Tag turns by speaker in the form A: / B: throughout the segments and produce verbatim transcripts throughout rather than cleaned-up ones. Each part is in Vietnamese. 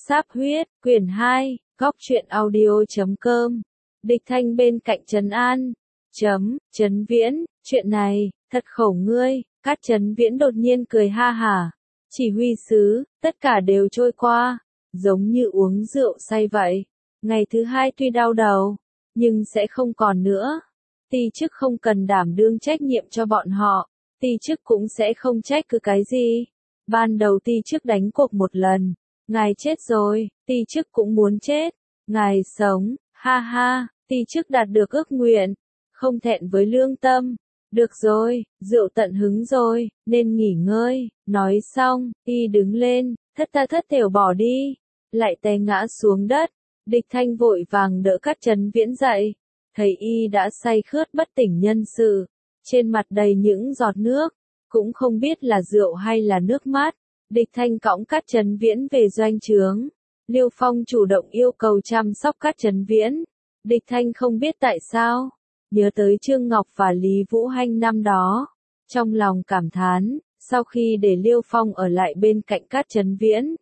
A: Sáp huyết, quyển hai, góc truyện audio.com. Địch Thanh bên cạnh trấn an. Chấm, Trấn Viễn, chuyện này, thật khổ ngươi. Cát Trấn Viễn đột nhiên cười ha hả. Chỉ huy sứ, tất cả đều trôi qua, giống như uống rượu say vậy. Ngày thứ hai tuy đau đầu, nhưng sẽ không còn nữa. Ti chức không cần đảm đương trách nhiệm cho bọn họ, ti chức cũng sẽ không trách cứ cái gì. Ban đầu ti chức đánh cuộc một lần, ngài chết rồi, ti chức cũng muốn chết. Ngài sống, ha ha, ti chức đạt được ước nguyện, không thẹn với lương tâm. Được rồi, rượu tận hứng rồi, nên nghỉ ngơi. Nói xong, y đứng lên, thất tha thất thểu bỏ đi, lại té ngã xuống đất. Địch Thanh vội vàng đỡ Cát Trấn Viễn dậy, thấy y đã say khướt bất tỉnh nhân sự, trên mặt đầy những giọt nước, cũng không biết là rượu hay là nước mắt. Địch Thanh cõng Cát Trấn Viễn về doanh trướng. Liêu Phong chủ động yêu cầu chăm sóc Cát Trấn Viễn. Địch Thanh không biết tại sao, nhớ tới Trương Ngọc và Lý Vũ Hanh năm đó, trong lòng cảm thán. Sau khi để Liêu Phong ở lại bên cạnh Cát Trấn Viễn,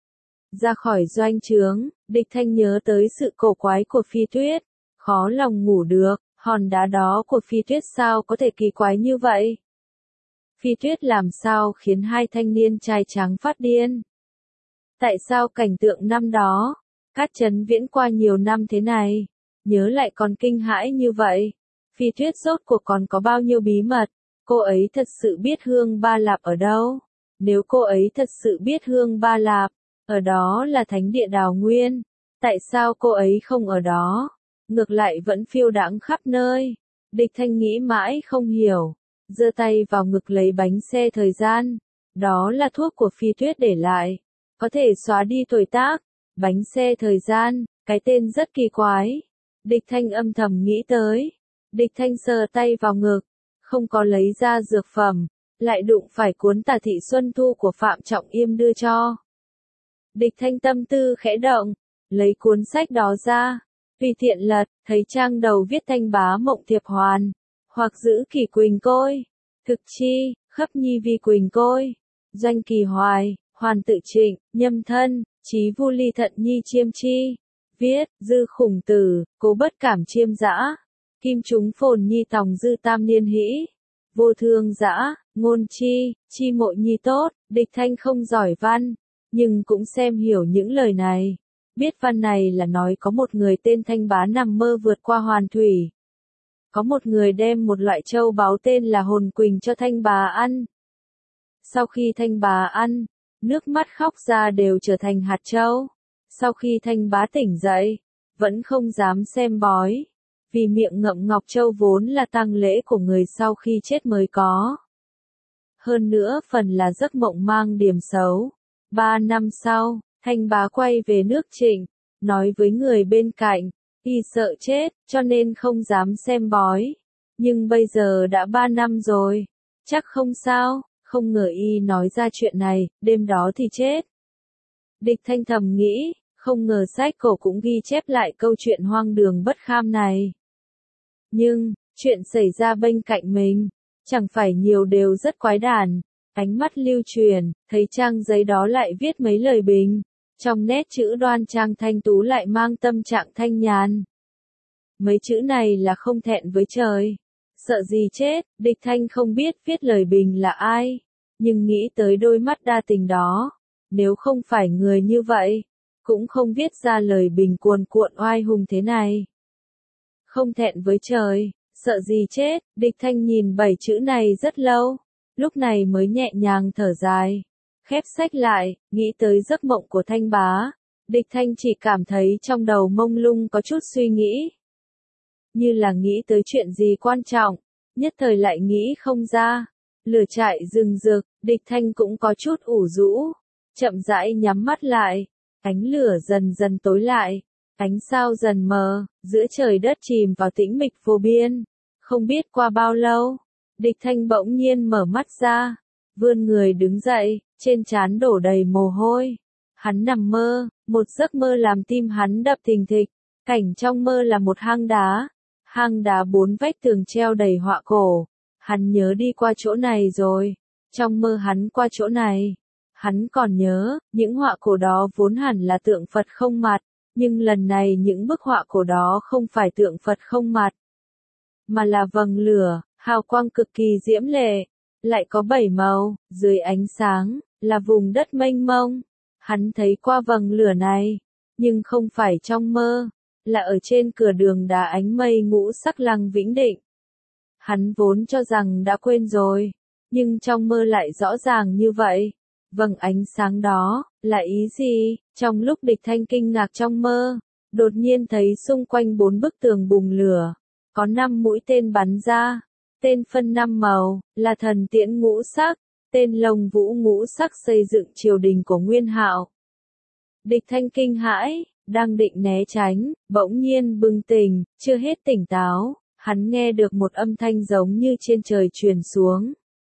A: ra khỏi doanh trướng, Địch Thanh nhớ tới sự cổ quái của Phi Tuyết, khó lòng ngủ được. Hòn đá đó của Phi Tuyết sao có thể kỳ quái như vậy? Phi Tuyết làm sao khiến hai thanh niên trai trắng phát điên? Tại sao cảnh tượng năm đó, Cát Trấn Viễn qua nhiều năm thế này, nhớ lại còn kinh hãi như vậy? Phi Tuyết rốt cuộc còn có bao nhiêu bí mật? Cô ấy thật sự biết Hương Ba Lạp ở đâu? Nếu cô ấy thật sự biết Hương Ba Lạp, ở đó là thánh địa Đào Nguyên, tại sao cô ấy không ở đó? Ngược lại vẫn phiêu đãng khắp nơi. Địch Thanh nghĩ mãi không hiểu, giơ tay vào ngực lấy bánh xe thời gian. Đó là thuốc của Phi Tuyết để lại, có thể xóa đi tuổi tác. Bánh xe thời gian, cái tên rất kỳ quái. Địch Thanh âm thầm nghĩ tới. Địch Thanh sờ tay vào ngực, không có lấy ra dược phẩm, lại đụng phải cuốn Tả Thị Xuân Thu của Phạm Trọng Yêm đưa cho. Địch Thanh tâm tư khẽ động, lấy cuốn sách đó ra, tùy tiện lật, thấy trang đầu viết Thanh Bá Mộng Thiệp Hoàn, hoặc giữ Kỷ Quỳnh Côi, thực chi, khấp nhi vi Quỳnh Côi, doanh Kỳ Hoài, hoàn tự trịnh, nhâm thân, chí vu ly thận nhi chiêm chi, viết, dư khủng tử, cố bất cảm chiêm dã, kim chúng phồn nhi tòng dư tam niên hĩ, vô thương dã, ngôn chi, chi mộ nhi tốt. Địch Thanh không giỏi văn, nhưng cũng xem hiểu những lời này. Biết văn này là nói có một người tên Thanh Bá nằm mơ vượt qua hoàn thủy. Có một người đem một loại châu báu tên là hồn quỳnh cho Thanh Bá ăn. Sau khi Thanh Bá ăn, nước mắt khóc ra đều trở thành hạt châu. Sau khi Thanh Bá tỉnh dậy, vẫn không dám xem bói, vì miệng ngậm ngọc châu vốn là tang lễ của người sau khi chết mới có. Hơn nữa phần là giấc mộng mang điểm xấu. Ba năm sau, Thanh Bá quay về nước Trịnh, nói với người bên cạnh, y sợ chết, cho nên không dám xem bói. Nhưng bây giờ đã ba năm rồi, chắc không sao, không ngờ y nói ra chuyện này, đêm đó thì chết. Địch Thanh thầm nghĩ, không ngờ sách cổ cũng ghi chép lại câu chuyện hoang đường bất kham này. Nhưng, chuyện xảy ra bên cạnh mình, chẳng phải nhiều đều rất quái đản. Ánh mắt lưu truyền, thấy trang giấy đó lại viết mấy lời bình. Trong nét chữ đoan trang thanh tú lại mang tâm trạng thanh nhàn. Mấy chữ này là không thẹn với trời. Sợ gì chết, Địch Thanh không biết viết lời bình là ai. Nhưng nghĩ tới đôi mắt đa tình đó. Nếu không phải người như vậy, cũng không viết ra lời bình cuồn cuộn oai hùng thế này. Không thẹn với trời, sợ gì chết. Địch Thanh nhìn bảy chữ này rất lâu, lúc này mới nhẹ nhàng thở dài, khép sách lại, nghĩ tới giấc mộng của Thanh Bá. Địch Thanh chỉ cảm thấy trong đầu mông lung có chút suy nghĩ, như là nghĩ tới chuyện gì quan trọng, nhất thời lại nghĩ không ra. Lửa trại rừng rực, Địch Thanh cũng có chút ủ rũ, chậm rãi nhắm mắt lại, ánh lửa dần dần tối lại, ánh sao dần mờ, giữa trời đất chìm vào tĩnh mịch vô biên. Không biết qua bao lâu, Địch Thanh bỗng nhiên mở mắt ra, vươn người đứng dậy, trên trán đổ đầy mồ hôi. Hắn nằm mơ, một giấc mơ làm tim hắn đập thình thịch. Cảnh trong mơ là một hang đá, hang đá bốn vách tường treo đầy họa cổ. Hắn nhớ đi qua chỗ này rồi, trong mơ hắn qua chỗ này. Hắn còn nhớ, những họa cổ đó vốn hẳn là tượng Phật không mặt, nhưng lần này những bức họa cổ đó không phải tượng Phật không mặt, mà là vầng lửa, hào quang cực kỳ diễm lệ, lại có bảy màu, dưới ánh sáng, là vùng đất mênh mông. Hắn thấy qua vầng lửa này, nhưng không phải trong mơ, là ở trên cửa đường đá ánh mây ngũ sắc lăng Vĩnh Định. Hắn vốn cho rằng đã quên rồi, nhưng trong mơ lại rõ ràng như vậy. Vầng ánh sáng đó, là ý gì? Trong lúc Địch Thanh kinh ngạc trong mơ, đột nhiên thấy xung quanh bốn bức tường bùng lửa, có năm mũi tên bắn ra, tên phân năm màu, là thần tiễn ngũ sắc, tên Lông Vũ ngũ sắc xây dựng triều đình của Nguyên Hạo. Địch Thanh kinh hãi, đang định né tránh, bỗng nhiên bừng tỉnh, chưa hết tỉnh táo, hắn nghe được một âm thanh giống như trên trời truyền xuống.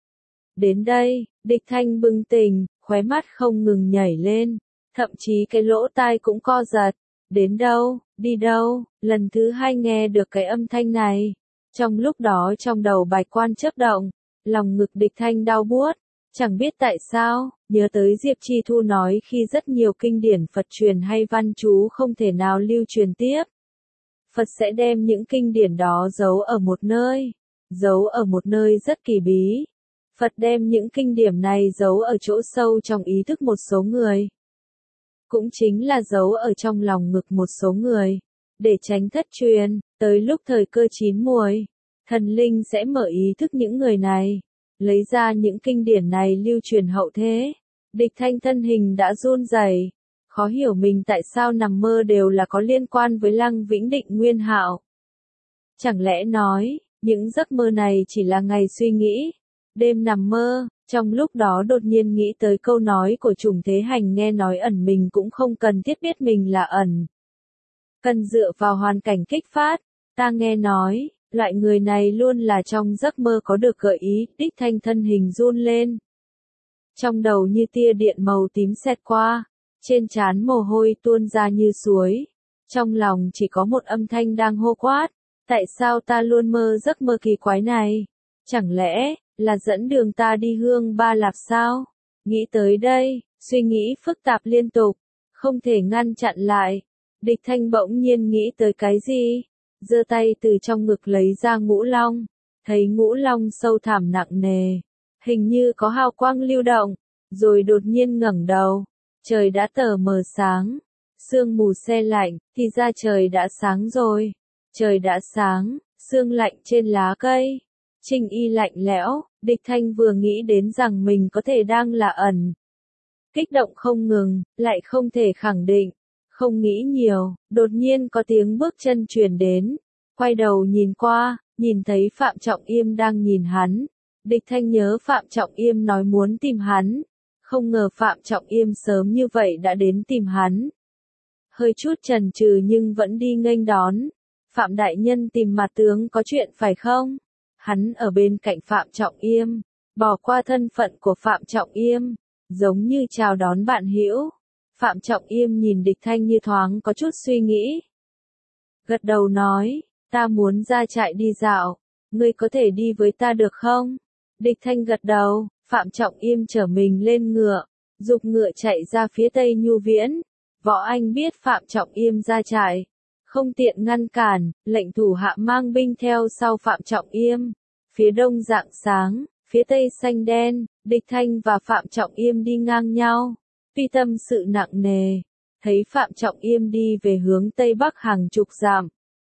A: Đến đây, Địch Thanh bừng tỉnh, khóe mắt không ngừng nhảy lên, thậm chí cái lỗ tai cũng co giật. Đến đâu, đi đâu, lần thứ hai nghe được cái âm thanh này. Trong lúc đó trong đầu Bạch Quan chớp động, lòng ngực Địch Thanh đau buốt, chẳng biết tại sao, nhớ tới Diệp Chi Thu nói khi rất nhiều kinh điển Phật truyền hay văn chú không thể nào lưu truyền tiếp. Phật sẽ đem những kinh điển đó giấu ở một nơi, giấu ở một nơi rất kỳ bí. Phật đem những kinh điển này giấu ở chỗ sâu trong ý thức một số người. Cũng chính là giấu ở trong lòng ngực một số người. Để tránh thất truyền, tới lúc thời cơ chín muồi, thần linh sẽ mở ý thức những người này, lấy ra những kinh điển này lưu truyền hậu thế. Địch Thanh thân hình đã run rẩy, khó hiểu mình tại sao nằm mơ đều là có liên quan với Lăng Vĩnh Định Nguyên Hạo. Chẳng lẽ nói, những giấc mơ này chỉ là ngày suy nghĩ, đêm nằm mơ. Trong lúc đó đột nhiên nghĩ tới câu nói của Trùng Thế Hành nghe nói ẩn mình cũng không cần thiết biết mình là ẩn. Cần dựa vào hoàn cảnh kích phát, ta nghe nói, loại người này luôn là trong giấc mơ có được gợi ý, Địch Thanh thân hình run lên. Trong đầu như tia điện màu tím xẹt qua, trên trán mồ hôi tuôn ra như suối. Trong lòng chỉ có một âm thanh đang hô quát, tại sao ta luôn mơ giấc mơ kỳ quái này? Chẳng lẽ, là dẫn đường ta đi Hương Ba Lạp sao? Nghĩ tới đây, suy nghĩ phức tạp liên tục, không thể ngăn chặn lại. Địch Thanh bỗng nhiên nghĩ tới cái gì? Giơ tay từ trong ngực lấy ra ngũ long, thấy ngũ long sâu thẳm nặng nề, hình như có hào quang lưu động, rồi đột nhiên ngẩng đầu. Trời đã tờ mờ sáng, sương mù se lạnh, thì ra trời đã sáng rồi. Trời đã sáng, sương lạnh trên lá cây. Trình y lạnh lẽo, Địch Thanh vừa nghĩ đến rằng mình có thể đang là ẩn. Kích động không ngừng, lại không thể khẳng định. Không nghĩ nhiều, đột nhiên có tiếng bước chân truyền đến. Quay đầu nhìn qua, nhìn thấy Phạm Trọng Yêm đang nhìn hắn. Địch Thanh nhớ Phạm Trọng Yêm nói muốn tìm hắn. Không ngờ Phạm Trọng Yêm sớm như vậy đã đến tìm hắn. Hơi chút chần chừ nhưng vẫn đi nghênh đón. Phạm đại nhân tìm mặt tướng có chuyện phải không? Hắn ở bên cạnh Phạm Trọng Yêm, bỏ qua thân phận của Phạm Trọng Yêm, giống như chào đón bạn hữu. Phạm Trọng Yêm nhìn Địch Thanh như thoáng có chút suy nghĩ. Gật đầu nói, ta muốn ra trại đi dạo, ngươi có thể đi với ta được không? Địch Thanh gật đầu, Phạm Trọng Yêm chở mình lên ngựa, giục ngựa chạy ra phía tây Nhu Viễn. Võ Anh biết Phạm Trọng Yêm ra trại, không tiện ngăn cản, lệnh thủ hạ mang binh theo sau Phạm Trọng Yêm. Phía đông rạng sáng, phía tây xanh đen, Địch Thanh và Phạm Trọng Yêm đi ngang nhau. Tuy tâm sự nặng nề, thấy Phạm Trọng Yêm đi về hướng tây bắc hàng chục dặm,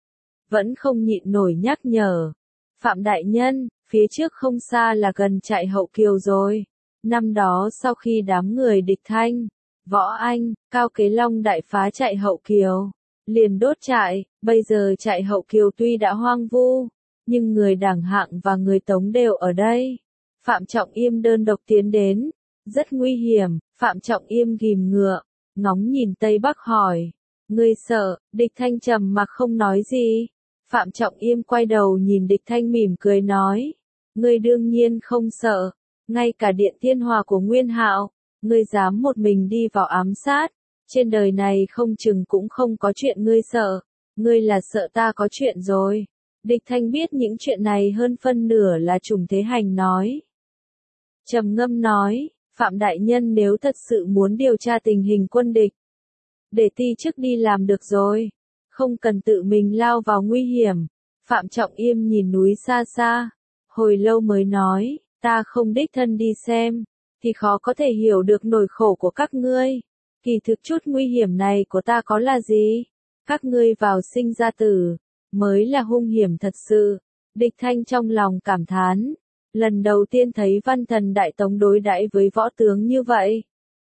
A: vẫn không nhịn nổi nhắc nhở. Phạm đại nhân, phía trước không xa là gần trại Hậu Kiều rồi. Năm đó sau khi đám người Địch Thanh, Võ Anh, Cao Kế Long đại phá trại Hậu Kiều, liền đốt trại. Bây giờ trại Hậu Kiều tuy đã hoang vu, nhưng người Đảng Hạng và người Tống đều ở đây. Phạm Trọng Yêm đơn độc tiến đến, rất nguy hiểm. Phạm Trọng Yêm ghim ngựa, ngóng nhìn tây bắc hỏi, ngươi sợ? Địch Thanh trầm mặc không nói gì. Phạm Trọng Yêm quay đầu nhìn Địch Thanh mỉm cười nói, ngươi đương nhiên không sợ, ngay cả Điện Thiên Hòa của Nguyên Hạo, ngươi dám một mình đi vào ám sát, trên đời này không chừng cũng không có chuyện ngươi sợ, ngươi là sợ ta có chuyện rồi. Địch Thanh biết những chuyện này hơn phân nửa là Trùng Thế Hành nói. Trầm ngâm nói, Phạm đại nhân nếu thật sự muốn điều tra tình hình quân địch, để ti chức đi làm được rồi, không cần tự mình lao vào nguy hiểm. Phạm Trọng Yêm nhìn núi xa xa, hồi lâu mới nói, ta không đích thân đi xem, thì khó có thể hiểu được nỗi khổ của các ngươi. Kỳ thực chút nguy hiểm này của ta có là gì? Các ngươi vào sinh ra tử, mới là hung hiểm thật sự. Địch Thanh trong lòng cảm thán, lần đầu tiên thấy Văn Thần Đại Tống đối đãi với võ tướng như vậy.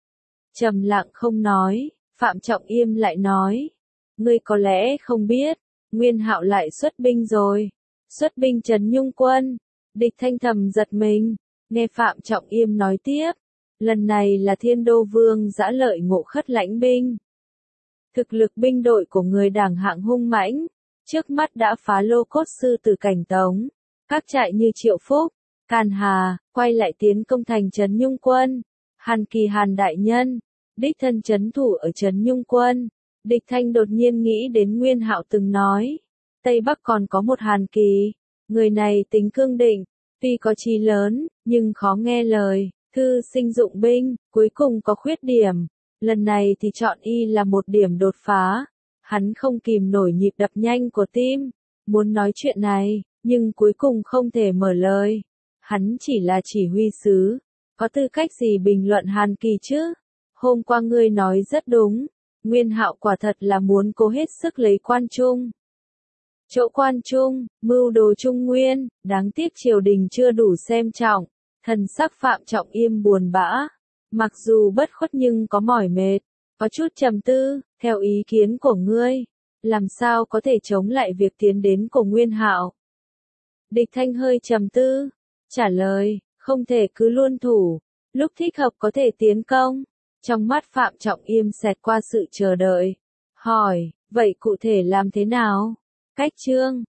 A: Trầm lặng không nói, Phạm Trọng Yêm lại nói, ngươi có lẽ không biết, Nguyên Hạo lại xuất binh rồi. Xuất binh trấn Nhung quân. Địch Thanh thầm giật mình, nghe Phạm Trọng Yêm nói tiếp, lần này là Thiên Đô Vương Dã Lợi Ngộ Khất lãnh binh. Thực lực binh đội của người Đảng hạng hung mãnh, trước mắt đã phá lô cốt sư tử Cảnh Tống, các trại như Triệu Phúc, Càn Hà, quay lại tiến công thành trấn Nhung quân. Hàn Kỳ Hàn đại nhân, đích thân trấn thủ ở trấn Nhung quân. Địch Thanh đột nhiên nghĩ đến Nguyên Hạo từng nói, Tây Bắc còn có một Hàn Kỳ, người này tính cương định, tuy có chí lớn, nhưng khó nghe lời, thư sinh dụng binh, cuối cùng có khuyết điểm. Lần này thì chọn y là một điểm đột phá. Hắn không kìm nổi nhịp đập nhanh của tim, muốn nói chuyện này, nhưng cuối cùng không thể mở lời. Hắn chỉ là chỉ huy sứ, có tư cách gì bình luận Hàn Kỳ chứ? Hôm qua ngươi nói rất đúng, Nguyên Hạo quả thật là muốn cố hết sức lấy Quan Trung. Chỗ Quan Trung, mưu đồ Trung Nguyên, đáng tiếc triều đình chưa đủ xem trọng. Thần sắc Phạm Trọng Yêm buồn bã, mặc dù bất khuất nhưng có mỏi mệt, có chút trầm tư. Theo ý kiến của ngươi, làm sao có thể chống lại việc tiến đến của Nguyên Hạo? Địch Thanh hơi trầm tư, trả lời, không thể cứ luôn thủ, lúc thích hợp có thể tiến công. Trong mắt Phạm Trọng Yêm xẹt qua sự chờ đợi, hỏi, vậy cụ thể làm thế nào? Cách chương